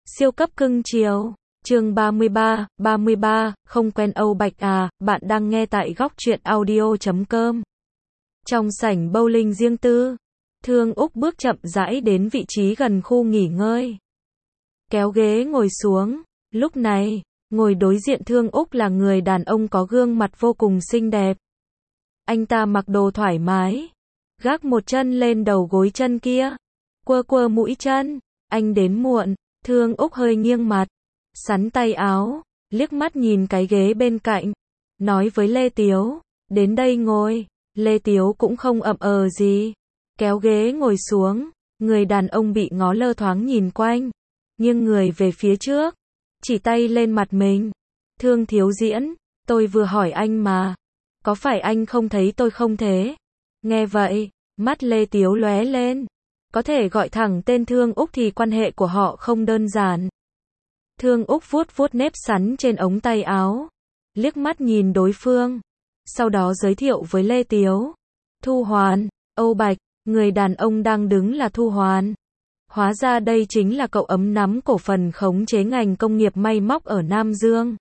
Siêu cấp cưng chiều. Chương 33, không quen Âu Bạch à, bạn đang nghe tại góc truyện audio.com. Trong sảnh bowling riêng tư, Thương Úc bước chậm rãi đến vị trí gần khu nghỉ ngơi. Kéo ghế ngồi xuống, lúc này, ngồi đối diện Thương Úc là người đàn ông có gương mặt vô cùng xinh đẹp. Anh ta mặc đồ thoải mái, gác một chân lên đầu gối chân kia, quơ quơ mũi chân, anh đến muộn. Thương Úc hơi nghiêng mặt, sắn tay áo, liếc mắt nhìn cái ghế bên cạnh, nói với Lê Tiếu, đến đây ngồi. Lê Tiếu cũng không ậm gì, kéo ghế ngồi xuống, người đàn ông bị ngó lơ thoáng nhìn quanh, nghiêng người về phía trước, chỉ tay lên mặt mình. Thương thiếu diễn, tôi vừa hỏi anh mà, có phải anh không thấy tôi không thế? Nghe vậy, mắt Lê Tiếu lóe lên. Có thể gọi thẳng tên Thương Úc thì quan hệ của họ không đơn giản. Thương Úc vuốt vuốt nếp sắn trên ống tay áo, liếc mắt nhìn đối phương, sau đó giới thiệu với Lê Tiếu. Thu Hoàn, Âu Bạch, người đàn ông đang đứng là Thu Hoàn. Hóa ra đây chính là cậu ấm nắm cổ phần khống chế ngành công nghiệp may móc ở Nam Dương.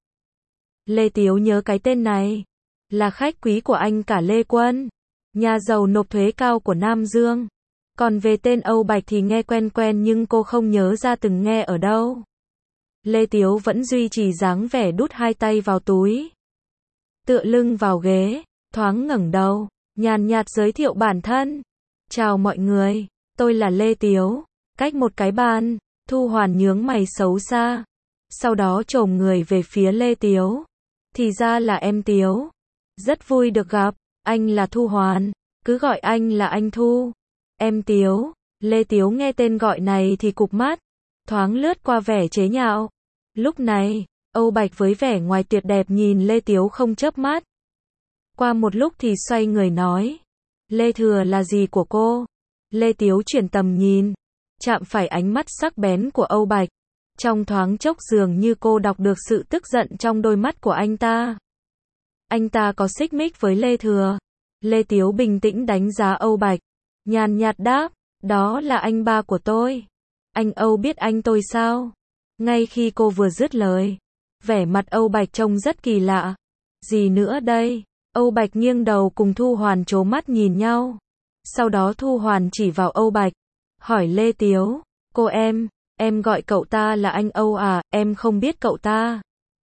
Lê Tiếu nhớ cái tên này, là khách quý của anh cả Lê Quân, nhà giàu nộp thuế cao của Nam Dương. Còn về tên Âu Bạch thì nghe quen quen nhưng cô không nhớ ra từng nghe ở đâu. Lê Tiếu vẫn duy trì dáng vẻ đút hai tay vào túi, tựa lưng vào ghế, thoáng ngẩng đầu, nhàn nhạt giới thiệu bản thân. Chào mọi người, tôi là Lê Tiếu. Cách một cái bàn, Thu Hoàn nhướng mày xấu xa, sau đó chồm người về phía Lê Tiếu. Thì ra là em Tiếu. Rất vui được gặp, anh là Thu Hoàn, cứ gọi anh là anh Thu. Em Tiếu. Lê Tiếu nghe tên gọi này thì cụp mắt, thoáng lướt qua vẻ chế nhạo. Lúc này, Âu Bạch với vẻ ngoài tuyệt đẹp nhìn Lê Tiếu không chớp mắt. Qua một lúc thì xoay người nói, Lê Thừa là gì của cô? Lê Tiếu chuyển tầm nhìn, chạm phải ánh mắt sắc bén của Âu Bạch. Trong thoáng chốc dường như cô đọc được sự tức giận trong đôi mắt của anh ta. Anh ta có xích mích với Lê Thừa. Lê Tiếu bình tĩnh đánh giá Âu Bạch, nhàn nhạt đáp, đó là anh ba của tôi. Anh Âu biết anh tôi sao? Ngay khi cô vừa dứt lời, vẻ mặt Âu Bạch trông rất kỳ lạ. Gì nữa đây? Âu Bạch nghiêng đầu cùng Thu Hoàn trố mắt nhìn nhau. Sau đó Thu Hoàn chỉ vào Âu Bạch, hỏi Lê Tiếu, cô em gọi cậu ta là anh Âu à, em không biết cậu ta.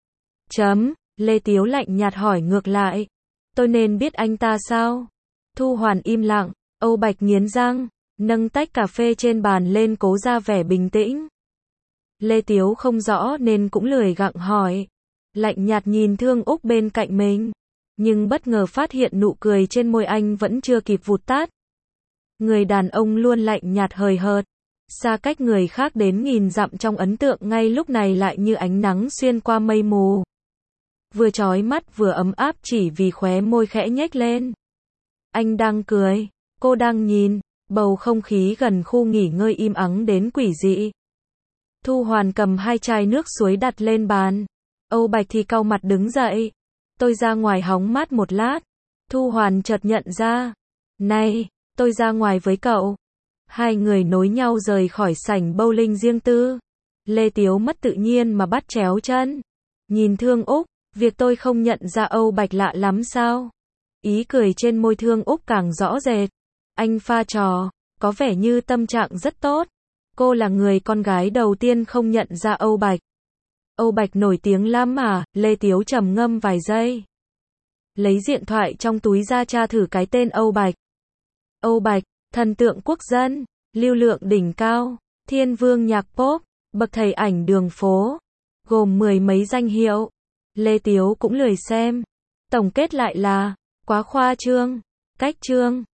Lê Tiếu lạnh nhạt hỏi ngược lại, tôi nên biết anh ta sao? Thu Hoàn im lặng. Âu Bạch nghiến răng, nâng tách cà phê trên bàn lên cố ra vẻ bình tĩnh. Lê Tiếu không rõ nên cũng lười gặng hỏi, lạnh nhạt nhìn Thương Úc bên cạnh mình, nhưng bất ngờ phát hiện nụ cười trên môi anh vẫn chưa kịp vụt tắt. Người đàn ông luôn lạnh nhạt hời hợt, xa cách người khác đến nghìn dặm trong ấn tượng ngay lúc này lại như ánh nắng xuyên qua mây mù. Vừa chói mắt vừa ấm áp chỉ vì khóe môi khẽ nhếch lên. Anh đang cười, cô đang nhìn, bầu không khí gần khu nghỉ ngơi im ắng đến quỷ dị. Thu Hoàn cầm hai chai nước suối đặt lên bàn. Âu Bạch thì cau mặt đứng dậy. Tôi ra ngoài hóng mát một lát. Thu Hoàn chợt nhận ra. Này, tôi ra ngoài với cậu. Hai người nối nhau rời khỏi sảnh bowling riêng tư. Lê Tiếu mất tự nhiên mà bắt chéo chân. Nhìn Thương Úc, việc tôi không nhận ra Âu Bạch lạ lắm sao? Ý cười trên môi Thương Úc càng rõ rệt. Anh pha trò, có vẻ như tâm trạng rất tốt. Cô là người con gái đầu tiên không nhận ra Âu Bạch. Âu Bạch nổi tiếng lắm mà, Lê Tiếu trầm ngâm vài giây. Lấy điện thoại trong túi ra tra thử cái tên Âu Bạch. Âu Bạch, thần tượng quốc dân, lưu lượng đỉnh cao, thiên vương nhạc pop, bậc thầy ảnh đường phố, gồm 10 mấy danh hiệu. Lê Tiếu cũng lười xem. Tổng kết lại là, quá khoa trương, cách trương.